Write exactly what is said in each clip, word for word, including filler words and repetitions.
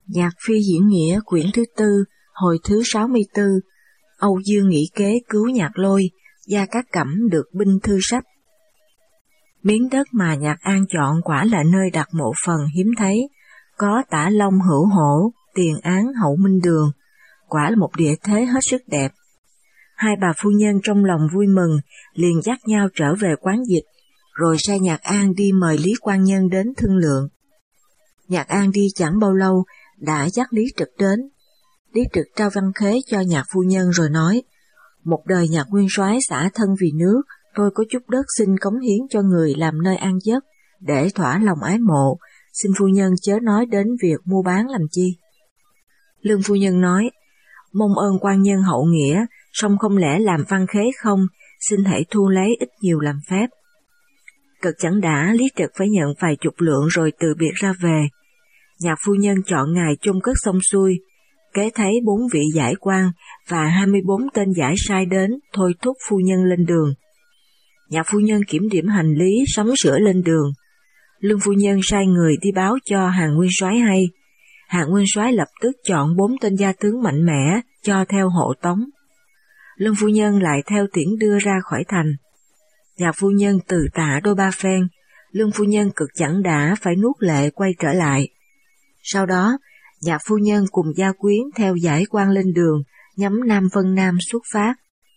Nhạc Phi diễn nghĩa quyển thứ tư, hồi thứ sáu mươi tư, Âu Dương nghĩ kế cứu Nhạc Lôi, Gia Cát Cẩm được binh thư sách. Miếng đất mà Nhạc An chọn quả là nơi đặt mộ phần hiếm thấy, có Tả Long Hữu Hổ, Tiền Án Hậu Minh Đường, quả là một địa thế hết sức đẹp. Hai bà phu nhân trong lòng vui mừng, liền dắt nhau trở về quán dịch, rồi sai Nhạc An đi mời Lý Quan Nhân đến thương lượng. Nhạc An đi chẳng bao lâu, đã dắt Lý Trực đến. Lý Trực trao văn khế cho Nhạc phu nhân rồi nói, một đời Nhạc nguyên soái xả thân vì nước, tôi có chút đất xin cống hiến cho người làm nơi an giấc, để thỏa lòng ái mộ, xin phu nhân chớ nói đến việc mua bán làm chi. Lương phu nhân nói, mong ơn quan nhân hậu nghĩa, song không lẽ làm văn khế không, xin hãy thu lấy ít nhiều làm phép. Cực chẳng đã, Lý Trực phải nhận vài chục lượng rồi từ biệt ra về. Nhạc phu nhân chọn ngày chôn cất xong xuôi, kế thấy bốn vị giải quan và hai mươi bốn tên giải sai đến thôi thúc phu nhân lên đường. Nhạc phu nhân kiểm điểm hành lý sắm sửa lên đường. Lương phu nhân sai người đi báo cho Hàn nguyên soái hay. Hàn nguyên soái lập tức chọn bốn tên gia tướng mạnh mẽ cho theo hộ tống. Lương phu nhân lại theo tiễn đưa ra khỏi thành. Nhạc phu nhân từ tạ đôi ba phen, Lương phu nhân cực chẳng đã phải nuốt lệ quay trở lại. Sau đó, Nhạc phu nhân cùng gia quyến theo giải quan lên đường, nhắm Nam Vân Nam xuất phát.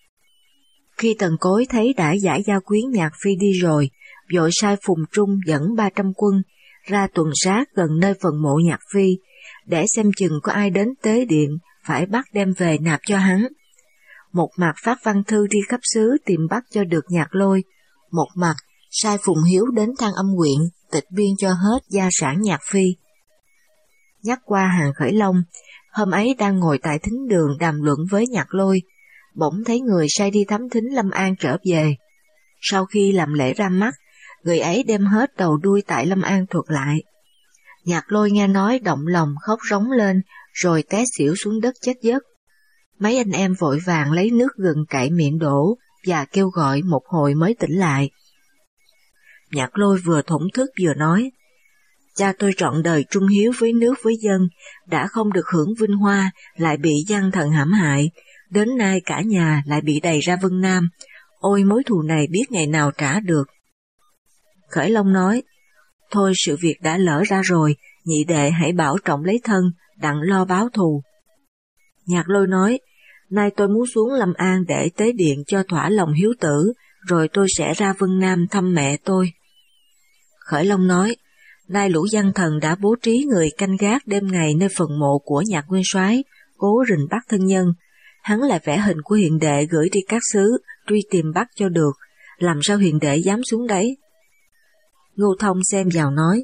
Khi Tần Cối thấy đã giải gia quyến Nhạc Phi đi rồi, vội sai Phùng Trung dẫn ba trăm quân ra tuần sát gần nơi phần mộ Nhạc Phi, để xem chừng có ai đến tế điện, phải bắt đem về nạp cho hắn. Một mặt phát văn thư đi khắp xứ tìm bắt cho được Nhạc Lôi, một mặt sai Phùng Hiếu đến Thăng Âm huyện, tịch biên cho hết gia sản Nhạc Phi. Nhắc qua Hàn Khởi Long, hôm ấy đang ngồi tại thính đường đàm luận với Nhạc Lôi, bỗng thấy người sai đi thám thính Lâm An trở về. Sau khi làm lễ ra mắt, người ấy đem hết đầu đuôi tại Lâm An thuật lại. Nhạc Lôi nghe nói động lòng khóc rống lên, rồi té xỉu xuống đất chết giấc. Mấy anh em vội vàng lấy nước gừng cậy miệng đổ và kêu gọi một hồi mới tỉnh lại. Nhạc Lôi vừa thổn thức vừa nói, cha tôi trọn đời trung hiếu với nước với dân, đã không được hưởng vinh hoa, lại bị gian thần hãm hại, đến nay cả nhà lại bị đày ra Vân Nam, ôi mối thù này biết ngày nào trả được. Khởi Long nói, thôi sự việc đã lỡ ra rồi, nhị đệ hãy bảo trọng lấy thân, đặng lo báo thù. Nhạc Lôi nói, nay tôi muốn xuống Lâm An để tế điện cho thỏa lòng hiếu tử, rồi tôi sẽ ra Vân Nam thăm mẹ tôi. Khởi Long nói, nay lũ gian thần đã bố trí người canh gác đêm ngày nơi phần mộ của Nhạc nguyên soái, cố rình bắt thân nhân. Hắn lại vẽ hình của hiền đệ gửi đi các xứ, truy tìm bắt cho được, làm sao hiền đệ dám xuống đấy? Ngô Thông xem vào nói,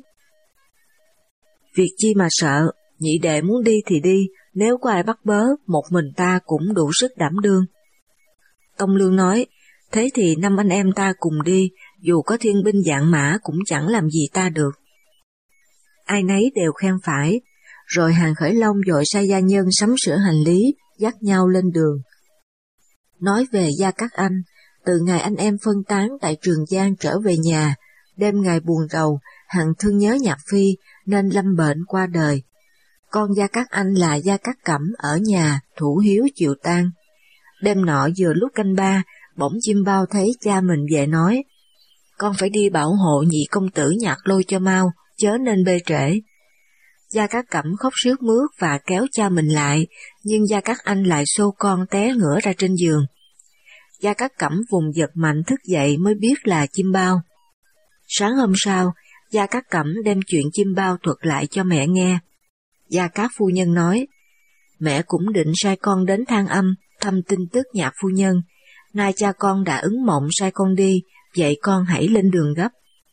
việc chi mà sợ, nhị đệ muốn đi thì đi, nếu có ai bắt bớ, một mình ta cũng đủ sức đảm đương. Tông Lương nói, thế thì năm anh em ta cùng đi, dù có thiên binh vạn mã cũng chẳng làm gì ta được. Ai nấy đều khen phải, rồi Hàn Khởi Long vội sai gia nhân sắm sửa hành lý, dắt nhau lên đường. Nói về Gia Cát Anh, từ ngày anh em phân tán tại Trường Giang trở về nhà, đêm ngày buồn rầu, Hằng thương nhớ Nhạc Phi nên lâm bệnh qua đời. Con Gia Cát Anh là Gia Cát Cẩm ở nhà thủ hiếu chịu tang. Đêm nọ vừa lúc canh ba, bỗng chim bao thấy cha mình về nói, con phải đi bảo hộ nhị công tử Nhạc Lôi cho mau, chớ nên bê trễ. Gia Cát Cẩm khóc sướt mướt và kéo cha mình lại, nhưng Gia Cát Anh lại xô con té ngửa ra trên giường. Gia Cát Cẩm vùng giật mạnh thức dậy mới biết là chim bao. Sáng hôm sau, Gia Cát Cẩm đem chuyện chim bao thuật lại cho mẹ nghe. Gia Cát phu nhân nói, mẹ cũng định sai con đến Thang Âm thăm tin tức Nhạc phu nhân, nay cha con đã ứng mộng sai con đi, vậy con hãy lên đường gấp.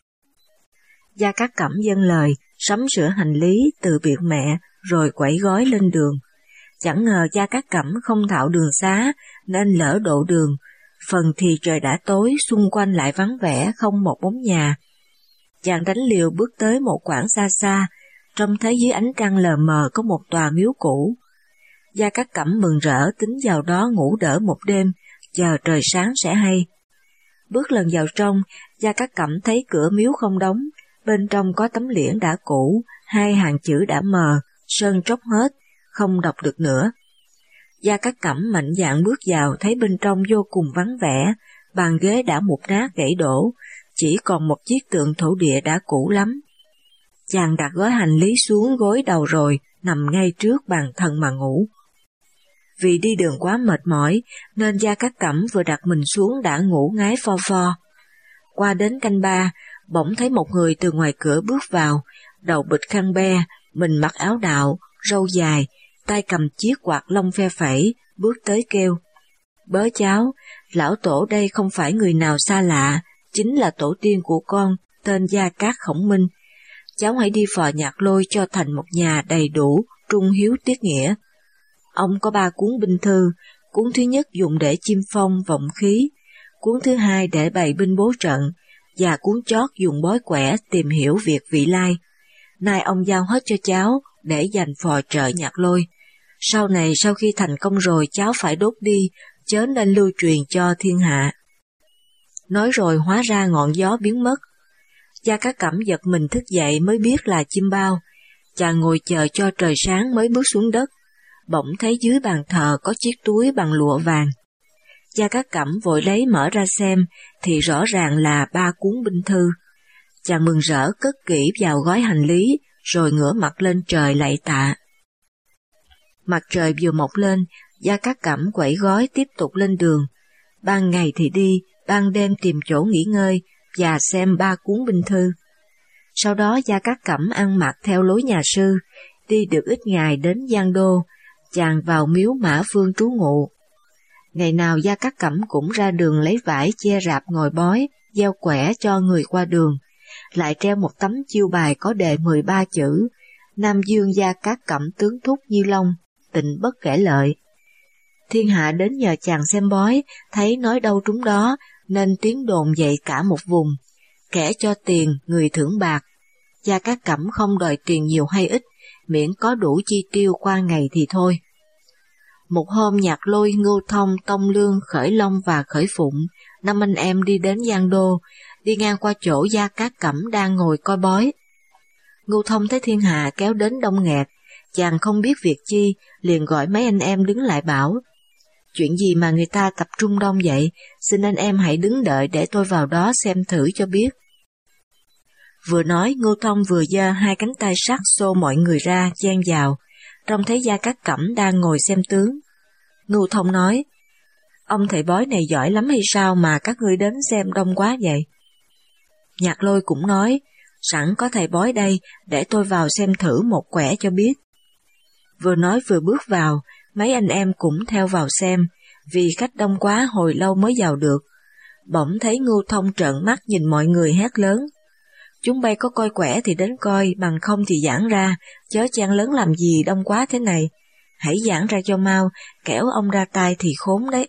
Gia Cát Cẩm dâng lời, sắm sửa hành lý từ biệt mẹ, rồi quẩy gói lên đường. Chẳng ngờ Gia Cát Cẩm không thạo đường xá, nên lỡ độ đường, phần thì trời đã tối, xung quanh lại vắng vẻ không một bóng nhà. Chàng đánh liều bước tới một quãng xa xa, trông thấy dưới ánh trăng lờ mờ có một tòa miếu cũ. Gia Cát Cẩm mừng rỡ tính vào đó ngủ đỡ một đêm, chờ trời sáng sẽ hay. Bước lần vào trong, Gia Cát Cẩm thấy cửa miếu không đóng, bên trong có tấm liễn đã cũ, hai hàng chữ đã mờ, sơn tróc hết, không đọc được nữa. Gia Cát Cẩm mạnh dạn bước vào, thấy bên trong vô cùng vắng vẻ, bàn ghế đã mục nát gãy đổ, chỉ còn một chiếc tượng thổ địa đã cũ lắm. Chàng đặt gói hành lý xuống gối đầu rồi, nằm ngay trước bàn thờ mà ngủ. Vì đi đường quá mệt mỏi, nên Gia Cát Cẩm vừa đặt mình xuống đã ngủ ngáy pho pho. Qua đến canh ba, bỗng thấy một người từ ngoài cửa bước vào, đầu bịt khăn be, mình mặc áo đạo, râu dài, tay cầm chiếc quạt lông phe phẩy, bước tới kêu: "Bớ cháu, lão tổ đây không phải người nào xa lạ, chính là tổ tiên của con, tên Gia Cát Khổng Minh. Cháu hãy đi phò Nhạc Lôi cho thành một nhà đầy đủ, trung hiếu tiết nghĩa. Ông có ba cuốn binh thư, cuốn thứ nhất dùng để chiêm phong vọng khí, cuốn thứ hai để bày binh bố trận, và cuốn chót dùng bói quẻ tìm hiểu việc vị lai. Nay ông giao hết cho cháu để dành phò trợ Nhạc Lôi. Sau này sau khi thành công rồi cháu phải đốt đi, chớ nên lưu truyền cho thiên hạ." Nói rồi hóa ra ngọn gió biến mất. Gia Cát Cẩm giật mình thức dậy mới biết là chim bao. Chàng ngồi chờ cho trời sáng mới bước xuống đất, bỗng thấy dưới bàn thờ có chiếc túi bằng lụa vàng. Gia Cát Cẩm vội lấy mở ra xem, thì rõ ràng là ba cuốn binh thư. Chàng mừng rỡ cất kỹ vào gói hành lý, rồi ngửa mặt lên trời lạy tạ. Mặt trời vừa mọc lên, Gia Cát Cẩm quẩy gói tiếp tục lên đường. Ban ngày thì đi, ban đêm tìm chỗ nghỉ ngơi và xem ba cuốn binh thư. Sau đó Gia Cát Cẩm ăn mặc theo lối nhà sư, đi được ít ngày đến Giang Đô, chàng vào miếu Mã Vương trú ngụ. Ngày nào Gia Cát Cẩm cũng ra đường lấy vải che rạp ngồi bói, gieo quẻ cho người qua đường, lại treo một tấm chiêu bài có đề mười ba chữ: Nam Dương Gia Cát Cẩm tướng thúc Như Long, tịnh bất kể lợi. Thiên hạ đến nhờ chàng xem bói, thấy nói đâu trúng đó, nên tiếng đồn dậy cả một vùng. Kẻ cho tiền, người thưởng bạc. Gia Cát Cẩm không đòi tiền nhiều hay ít, miễn có đủ chi tiêu qua ngày thì thôi. Một hôm Nhạc Lôi, Ngưu Thông, Tông Lương, Khởi Long và Khởi Phụng, năm anh em đi đến Giang Đô, đi ngang qua chỗ Gia Cát Cẩm đang ngồi coi bói. Ngưu Thông thấy thiên hạ kéo đến đông nghẹt, chàng không biết việc chi, liền gọi mấy anh em đứng lại bảo: "Chuyện gì mà người ta tập trung đông vậy, xin anh em hãy đứng đợi để tôi vào đó xem thử cho biết." Vừa nói, Ngưu Thông vừa giơ hai cánh tay sắt xô mọi người ra, chen vào, trông thấy Gia Cát Cẩm đang ngồi xem tướng. Ngưu Thông nói: "Ông thầy bói này giỏi lắm hay sao mà các ngươi đến xem đông quá vậy?" Nhạc Lôi cũng nói: "Sẵn có thầy bói đây, để tôi vào xem thử một quẻ cho biết." Vừa nói vừa bước vào, mấy anh em cũng theo vào xem, vì khách đông quá hồi lâu mới vào được. Bỗng thấy Ngưu Thông trợn mắt nhìn mọi người hét lớn: "Chúng bay có coi quẻ thì đến coi, bằng không thì giãn ra, chớ chen lớn làm gì đông quá thế này. Hãy giãn ra cho mau, kẻo ông ra tay thì khốn đấy."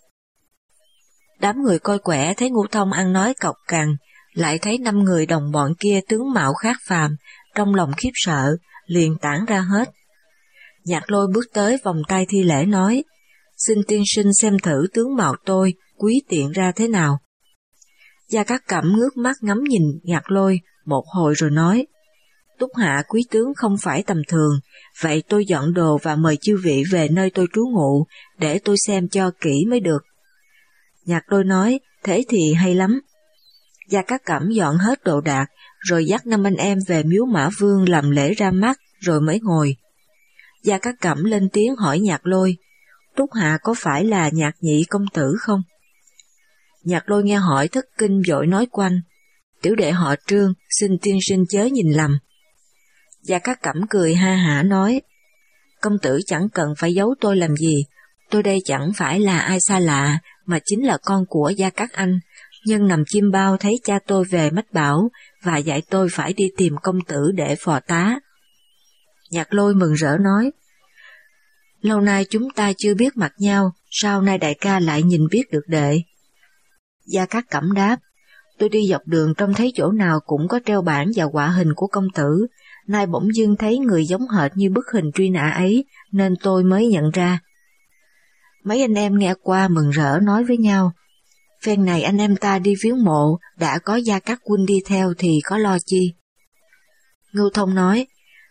Đám người coi quẻ thấy Ngưu Thông ăn nói cộc cằn, lại thấy năm người đồng bọn kia tướng mạo khác phàm, trong lòng khiếp sợ, liền tản ra hết. Nhạc Lôi bước tới vòng tay thi lễ nói: "Xin tiên sinh xem thử tướng mạo tôi, quý tiện ra thế nào." Gia Cát Cẩm ngước mắt ngắm nhìn Nhạc Lôi một hồi rồi nói: "Túc hạ quý tướng không phải tầm thường, vậy tôi dọn đồ và mời chư vị về nơi tôi trú ngụ, để tôi xem cho kỹ mới được." Nhạc Lôi nói: "Thế thì hay lắm." Gia Cát Cẩm dọn hết đồ đạc, rồi dắt năm anh em về miếu Mã Vương làm lễ ra mắt, rồi mới ngồi. Gia Cát Cẩm lên tiếng hỏi Nhạc Lôi: "Túc hạ có phải là Nhạc nhị công tử không?" Nhạc Lôi nghe hỏi thất kinh vội nói quanh: "Tiểu đệ họ Trương, xin tiên sinh chớ nhìn lầm." Gia Cát Cẩm cười ha hả nói: "Công tử chẳng cần phải giấu tôi làm gì, tôi đây chẳng phải là ai xa lạ, mà chính là con của Gia Cát Anh, nhân nằm chim bao thấy cha tôi về mách bảo, và dạy tôi phải đi tìm công tử để phò tá." Nhạc Lôi mừng rỡ nói: "Lâu nay chúng ta chưa biết mặt nhau, sao nay đại ca lại nhìn biết được đệ?" Gia Cát Cẩm đáp: "Tôi đi dọc đường trông thấy chỗ nào cũng có treo bảng và họa hình của công tử, nay bỗng dưng thấy người giống hệt như bức hình truy nã ấy, nên tôi mới nhận ra." Mấy anh em nghe qua mừng rỡ nói với nhau: "Phen này anh em ta đi viếng mộ, đã có Gia Cát huynh đi theo thì có lo chi." Ngưu Thông nói: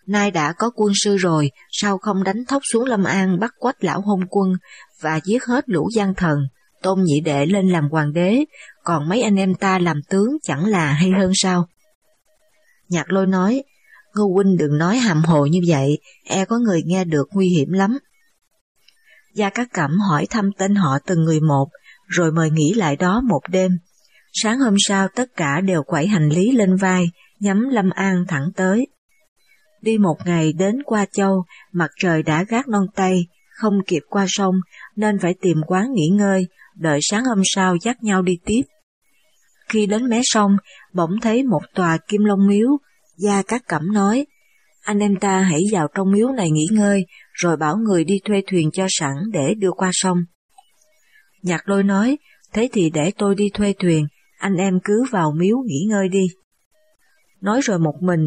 Nay đã có quân sư rồi, sao không đánh thốc xuống Lâm An bắt Quách lão hôn quân và giết hết lũ gian thần, tôn nhị đệ lên làm hoàng đế, còn mấy anh em ta làm tướng chẳng là hay hơn sao? Nhạc Lôi nói, Ngô huynh đừng nói hàm hồ như vậy, e có người nghe được nguy hiểm lắm. Gia Cát Cẩm hỏi thăm tên họ từng người một, rồi mời nghỉ lại đó một đêm. Sáng hôm sau tất cả đều quẩy hành lý lên vai, nhắm Lâm An thẳng tới. Đi một ngày đến Qua Châu, mặt trời đã gác non tây, không kịp qua sông nên phải tìm quán nghỉ ngơi, đợi sáng hôm sau dắt nhau đi tiếp. Khi đến mé sông, bỗng thấy một tòa Kim Long miếu. Gia Cát Cẩm nói, anh em ta hãy vào trong miếu này nghỉ ngơi, rồi bảo người đi thuê thuyền cho sẵn để đưa qua sông. Nhạc Lôi nói, thế thì để tôi đi thuê thuyền, anh em cứ vào miếu nghỉ ngơi đi. Nói rồi một mình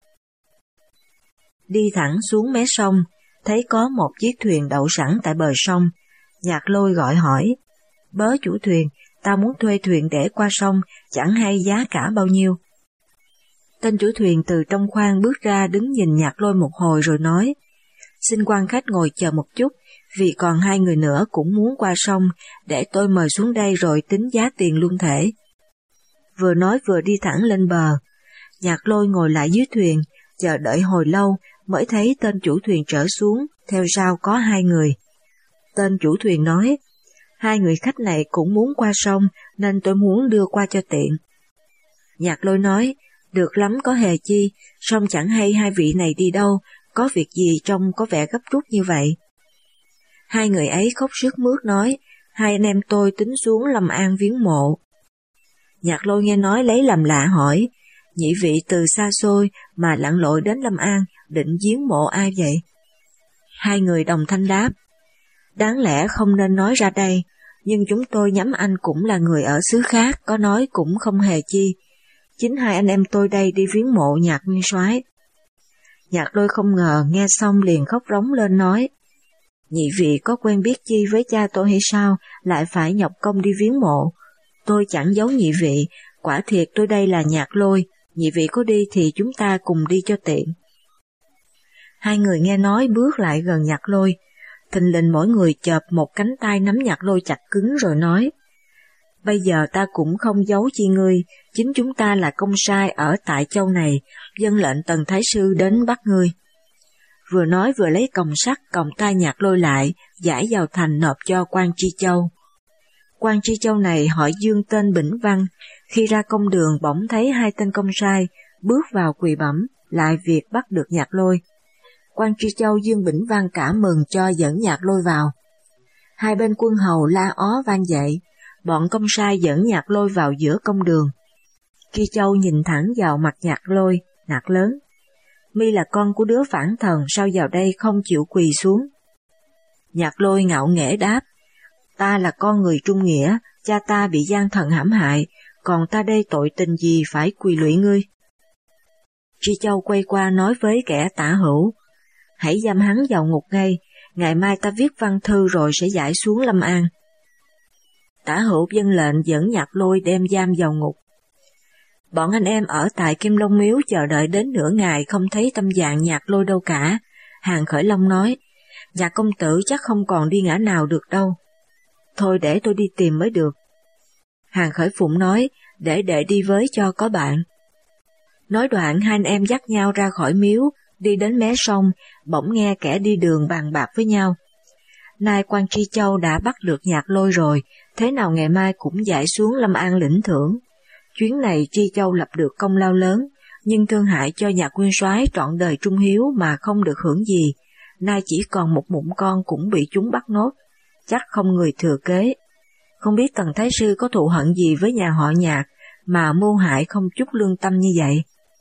đi thẳng xuống mé sông, thấy có một chiếc thuyền đậu sẵn tại bờ sông. Nhạc Lôi gọi hỏi, bớ chủ thuyền, ta muốn thuê thuyền để qua sông, chẳng hay giá cả bao nhiêu. Tên chủ thuyền từ trong khoang bước ra đứng nhìn Nhạc Lôi một hồi rồi nói, xin quan khách ngồi chờ một chút, vì còn hai người nữa cũng muốn qua sông, để tôi mời xuống đây rồi tính giá tiền luôn thể. Vừa nói vừa đi thẳng lên bờ. Nhạc Lôi ngồi lại dưới thuyền, chờ đợi hồi lâu mới thấy tên chủ thuyền trở xuống, theo sau có hai người. Tên chủ thuyền nói, hai người khách này cũng muốn qua sông nên tôi muốn đưa qua cho tiện. Nhạc Lôi nói, được lắm có hề chi, song chẳng hay hai vị này đi đâu, có việc gì trông có vẻ gấp rút như vậy. Hai người ấy khóc sướt mướt nói, hai anh em tôi tính xuống Lâm An viếng mộ. Nhạc Lôi nghe nói lấy làm lạ hỏi, nhị vị từ xa xôi mà lặn lội đến Lâm An, định viếng mộ ai vậy? Hai người đồng thanh đáp, đáng lẽ không nên nói ra đây, nhưng chúng tôi nhắm anh cũng là người ở xứ khác, có nói cũng không hề chi. Chính hai anh em tôi đây đi viếng mộ Nhạc nguyên soái. Nhạc Lôi không ngờ, nghe xong liền khóc rống lên nói, nhị vị có quen biết chi với cha tôi hay sao, lại phải nhọc công đi viếng mộ? Tôi chẳng giấu nhị vị, quả thiệt tôi đây là Nhạc Lôi, nhị vị có đi thì chúng ta cùng đi cho tiện. Hai người nghe nói bước lại gần Nhạc Lôi, thình lình mỗi người chộp một cánh tay nắm Nhạc Lôi chặt cứng rồi nói, bây giờ ta cũng không giấu chi ngươi, chính chúng ta là công sai ở tại châu này, dân lệnh Tần Thái Sư đến bắt ngươi. Vừa nói vừa lấy còng sắt còng tay Nhạc Lôi lại, giải vào thành nộp cho quan Tri Châu. Quan Tri Châu này hỏi Dương tên Bỉnh Văn, khi ra công đường bỗng thấy hai tên công sai, bước vào quỳ bẩm, lại việc bắt được Nhạc Lôi. Quan Tri Châu Dương Bỉnh Văn cả mừng cho dẫn Nhạc Lôi vào. Hai bên quân hầu la ó vang dậy, bọn công sai dẫn Nhạc Lôi vào giữa công đường. Tri Châu nhìn thẳng vào mặt Nhạc Lôi, nạt lớn, mi là con của đứa phản thần, sao vào đây không chịu quỳ xuống? Nhạc Lôi ngạo nghễ đáp, ta là con người trung nghĩa, cha ta bị gian thần hãm hại, còn ta đây tội tình gì phải quỳ lụy ngươi? Tri Châu quay qua nói với kẻ tả hữu, hãy giam hắn vào ngục ngay, ngày mai ta viết văn thư rồi sẽ giải xuống Lâm An. Tả hữu vâng lệnh dẫn Nhạc Lôi đem giam vào ngục. Bọn anh em ở tại Kim Long miếu chờ đợi đến nửa ngày không thấy tâm dạng Nhạc Lôi đâu cả. Hàn Khởi Long nói, Nhạc công tử chắc không còn đi ngã nào được đâu. Thôi để tôi đi tìm mới được. Hàn Khởi Phụng nói, để đệ đi với cho có bạn. Nói đoạn hai anh em dắt nhau ra khỏi miếu, đi đến mé sông, bỗng nghe kẻ đi đường bàn bạc với nhau. Nay quan Tri Châu đã bắt được Nhạc Lôi rồi, thế nào ngày mai cũng giải xuống Lâm An lĩnh thưởng. Chuyến này Tri Châu lập được công lao lớn, nhưng thương hại cho Nhạc nguyên soái trọn đời trung hiếu mà không được hưởng gì, nay chỉ còn một mụn con cũng bị chúng bắt nốt, chắc không người thừa kế. Không biết Tần Thái Sư có thù hận gì với nhà họ Nhạc mà mưu hại không chút lương tâm như vậy.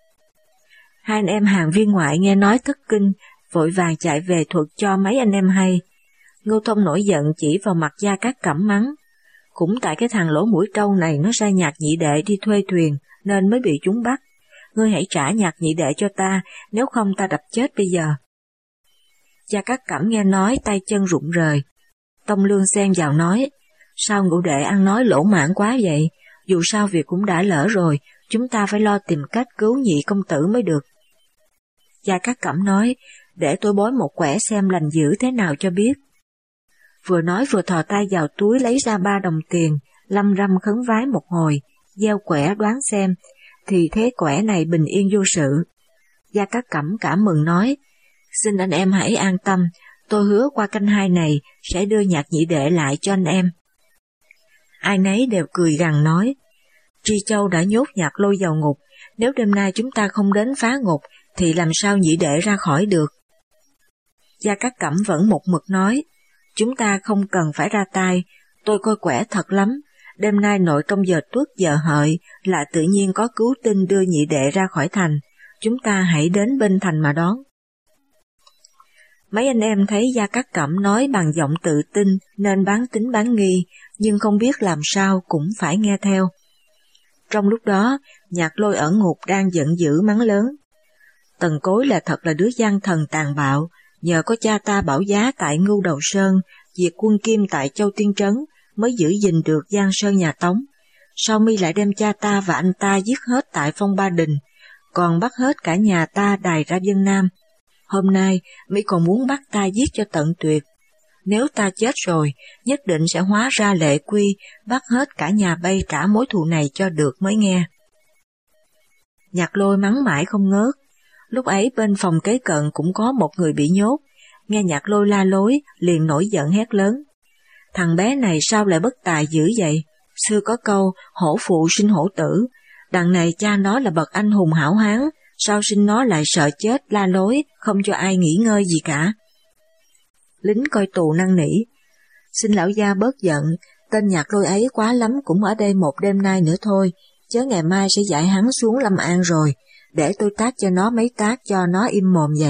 Hai anh em hàng viên ngoại nghe nói thất kinh, vội vàng chạy về thuật cho mấy anh em hay. Ngô Thông nổi giận chỉ vào mặt Gia Cát Cẩm mắng, cũng tại cái thằng lỗ mũi trâu này nó sai Nhạc nhị đệ đi thuê thuyền nên mới bị chúng bắt. Ngươi hãy trả Nhạc nhị đệ cho ta, nếu không ta đập chết bây giờ. Gia Cát Cẩm nghe nói tay chân rụng rời. Tông Lương xen vào nói, sao ngũ đệ ăn nói lỗ mãn quá vậy, dù sao việc cũng đã lỡ rồi, chúng ta phải lo tìm cách cứu nhị công tử mới được. Gia Cát Cẩm nói, để tôi bói một quẻ xem lành dữ thế nào cho biết. Vừa nói vừa thò tay vào túi lấy ra ba đồng tiền, lăm răm khấn vái một hồi, gieo quẻ đoán xem, thì thế quẻ này bình yên vô sự. Gia Cát Cẩm cảm mừng nói, xin anh em hãy an tâm, tôi hứa qua canh hai này sẽ đưa Nhạc nhị đệ lại cho anh em. Ai nấy đều cười gằn nói, Tri Châu đã nhốt Nhạc Lôi vào ngục, nếu đêm nay chúng ta không đến phá ngục, thì làm sao nhị đệ ra khỏi được? Gia Cát Cẩm vẫn một mực nói, chúng ta không cần phải ra tay, tôi coi quẻ thật lắm, đêm nay nội trong giờ tuất giờ hợi là tự nhiên có cứu tinh đưa nhị đệ ra khỏi thành, chúng ta hãy đến bên thành mà đón. Mấy anh em thấy Gia Cát Cẩm nói bằng giọng tự tin nên bán tín bán nghi, nhưng không biết làm sao cũng phải nghe theo. Trong lúc đó, Nhạc Lôi ở ngục đang giận dữ mắng lớn. Tần Cối là thật là đứa gian thần tàn bạo, nhờ có cha ta bảo giá tại Ngưu Đầu Sơn, diệt quân Kim tại Châu Tiên Trấn mới giữ gìn được Giang Sơn nhà Tống. Sau mi lại đem cha ta và anh ta giết hết tại Phong Ba Đình, còn bắt hết cả nhà ta đày ra Vân Nam. Hôm nay mi còn muốn bắt ta giết cho tận tuyệt. Nếu ta chết rồi, nhất định sẽ hóa ra lệ quy, bắt hết cả nhà Bay trả mối thù này cho được mới nghe. Nhạc Lôi mắng mãi không ngớt. Lúc ấy bên phòng kế cận cũng có một người bị nhốt, nghe Nhạc Lôi la lối, liền nổi giận hét lớn. Thằng bé này sao lại bất tài dữ vậy? Xưa có câu, hổ phụ sinh hổ tử, đằng này cha nó là bậc anh hùng hảo hán, sao sinh nó lại sợ chết la lối, không cho ai nghỉ ngơi gì cả. Lính coi tù năn nỉ, xin lão gia bớt giận, tên Nhạc Lôi ấy quá lắm cũng ở đây một đêm nay nữa thôi, chớ ngày mai sẽ giải hắn xuống Lâm An rồi, để tôi tát cho nó mấy tát cho nó im mồm vậy.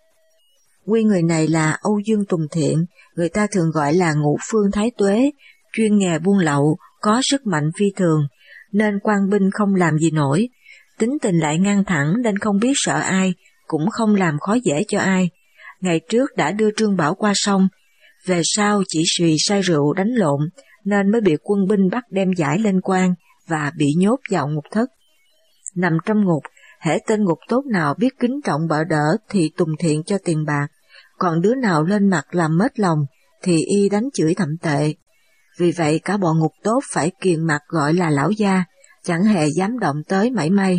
Quy người này là Âu Dương Tùng Thiện, người ta thường gọi là Ngũ Phương Thái Tuế, chuyên nghề buôn lậu, có sức mạnh phi thường, nên quan binh không làm gì nổi, tính tình lại ngang thẳng nên không biết sợ ai, cũng không làm khó dễ cho ai. Ngày trước đã đưa Trương Bảo qua sông, về sau chỉ suy say rượu đánh lộn, nên mới bị quân binh bắt đem giải lên quan và bị nhốt vào ngục thất. Nằm trong ngục, hễ tên ngục tốt nào biết kính trọng bợ đỡ thì Tùng Thiện cho tiền bạc, còn đứa nào lên mặt làm mết lòng thì y đánh chửi thậm tệ. Vì vậy cả bọn ngục tốt phải kiềm mặt gọi là lão gia, chẳng hề dám động tới mảy may.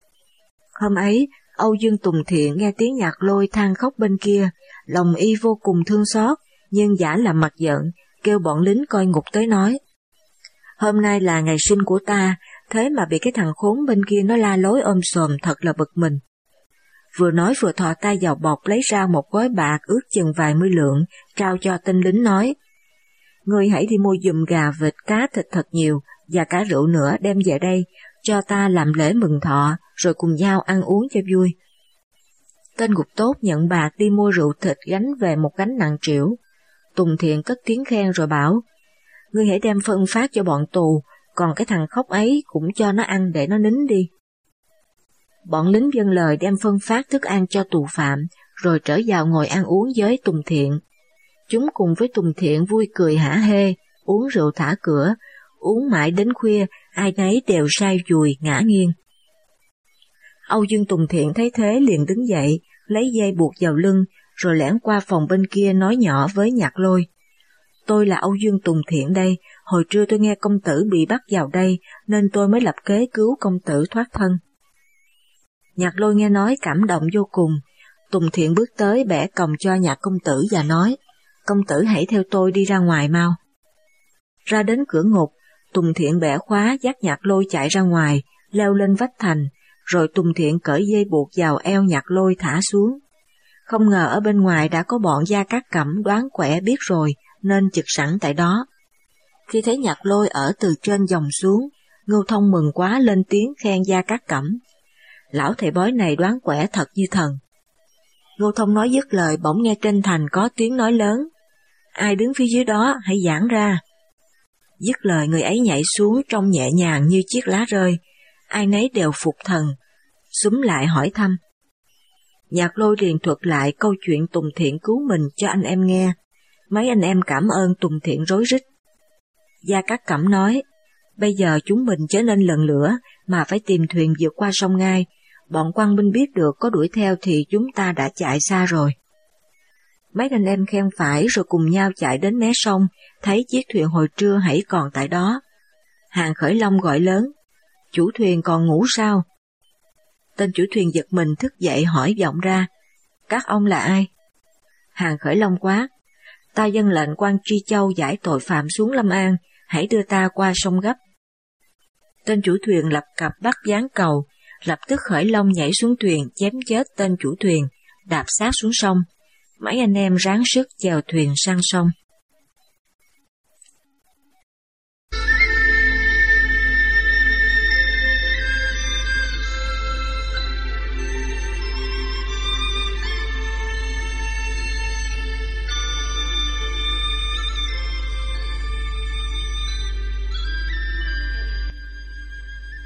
Hôm ấy, Âu Dương Tùng Thiện nghe tiếng Nhạc Lôi than khóc bên kia, lòng y vô cùng thương xót, nhưng giả làm mặt giận, kêu bọn lính coi ngục tới nói. Hôm nay là ngày sinh của ta, thế mà bị cái thằng khốn bên kia nó la lối ôm xòm, thật là bực mình. Vừa nói vừa thò tay vào bọc lấy ra một gói bạc ước chừng vài mươi lượng, trao cho tên lính nói. Ngươi hãy đi mua giùm gà, vịt, cá, thịt thật nhiều, và cả rượu nữa đem về đây, cho ta làm lễ mừng thọ, rồi cùng nhau ăn uống cho vui. Tên ngục tốt nhận bạc đi mua rượu thịt gánh về một gánh nặng trĩu. Tùng Thiện cất tiếng khen rồi bảo, ngươi hãy đem phân phát cho bọn tù, còn cái thằng khóc ấy cũng cho nó ăn để nó nín đi. Bọn lính vâng lời đem phân phát thức ăn cho tù phạm, rồi trở vào ngồi ăn uống với Tùng Thiện. Chúng cùng với Tùng Thiện vui cười hả hê, uống rượu thả cửa, uống mãi đến khuya, ai nấy đều say dùi ngã nghiêng. Âu Dương Tùng Thiện thấy thế liền đứng dậy, lấy dây buộc vào lưng, rồi lẻn qua phòng bên kia nói nhỏ với Nhạc Lôi. Tôi là Âu Dương Tùng Thiện đây, hồi trưa tôi nghe công tử bị bắt vào đây, nên tôi mới lập kế cứu công tử thoát thân. Nhạc Lôi nghe nói cảm động vô cùng, Tùng Thiện bước tới bẻ còng cho Nhạc công tử và nói, công tử hãy theo tôi đi ra ngoài mau. Ra đến cửa ngục, Tùng Thiện bẻ khóa dắt Nhạc Lôi chạy ra ngoài, leo lên vách thành, rồi Tùng Thiện cởi dây buộc vào eo Nhạc Lôi thả xuống. Không ngờ ở bên ngoài đã có bọn Gia Cát Cẩm đoán quẻ biết rồi, nên trực sẵn tại đó. Khi thấy Nhạc Lôi ở từ trên dòng xuống, Ngưu Thông mừng quá lên tiếng khen Gia Cát Cẩm. Lão thầy bói này đoán quẻ thật như thần. Ngưu Thông nói dứt lời bỗng nghe trên thành có tiếng nói lớn. Ai đứng phía dưới đó hãy giãn ra. Dứt lời người ấy nhảy xuống trông nhẹ nhàng như chiếc lá rơi, ai nấy đều phục thần, xúm lại hỏi thăm. Nhạc Lôi liền thuật lại câu chuyện Tùng Thiện cứu mình cho anh em nghe. Mấy anh em cảm ơn Tùng Thiện rối rít. Gia Cát Cẩm nói, bây giờ chúng mình chớ nên lần lửa mà phải tìm thuyền vượt qua sông Ngai, Bọn quan binh biết được có đuổi theo thì chúng ta đã chạy xa rồi. Mấy anh em khen phải rồi cùng nhau chạy đến mé sông, thấy chiếc thuyền hồi trưa hãy còn tại đó. Hàng Khởi Long gọi lớn, chủ thuyền còn ngủ sao? Tên chủ thuyền giật mình thức dậy hỏi vọng ra, các ông là ai? Hàng Khởi Long quát, ta dâng lệnh quan Tri Châu giải tội phạm xuống Lâm An, hãy đưa ta qua sông gấp. Tên chủ thuyền lập cặp bắt giáng cầu, lập tức Khởi Long nhảy xuống thuyền chém chết tên chủ thuyền, đạp xác xuống sông. Mấy anh em ráng sức chèo thuyền sang sông.